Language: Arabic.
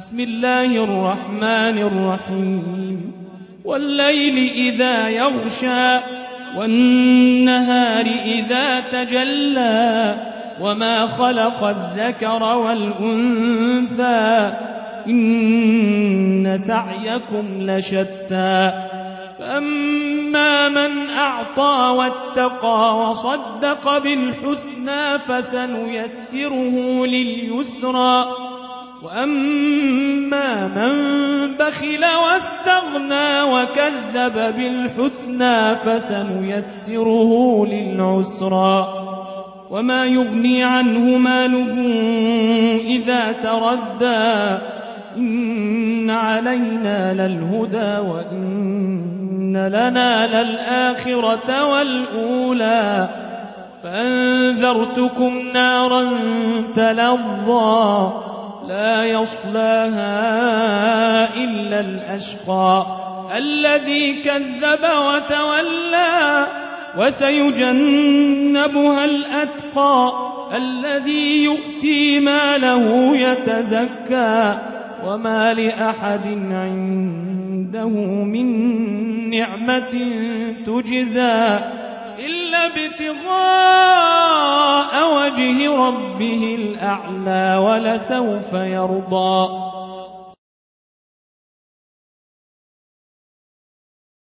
بسم الله الرحمن الرحيم والليل إذا يغشى والنهار إذا تجلى وما خلق الذكر والأنثى إن سعيكم لشتى فأما من أعطى واتقى وصدق بالحسنى فسنيسره لليسرى وأما من بخل واستغنى وكذب بالحسنى فسنيسره للعسرى وما يغني عنه ماله إذا تردى إن علينا للهدى وإن لنا للآخرة والأولى فأنذرتكم نارا تلظى لا يصلاها إلا الأشقى الذي كذب وتولى وسيجنبها الأتقى الذي يؤتي ماله يتزكى وما لأحد عنده من نعمة تجزى إلا ابتغاء وجه ربه الأعلى ولسوف يرضى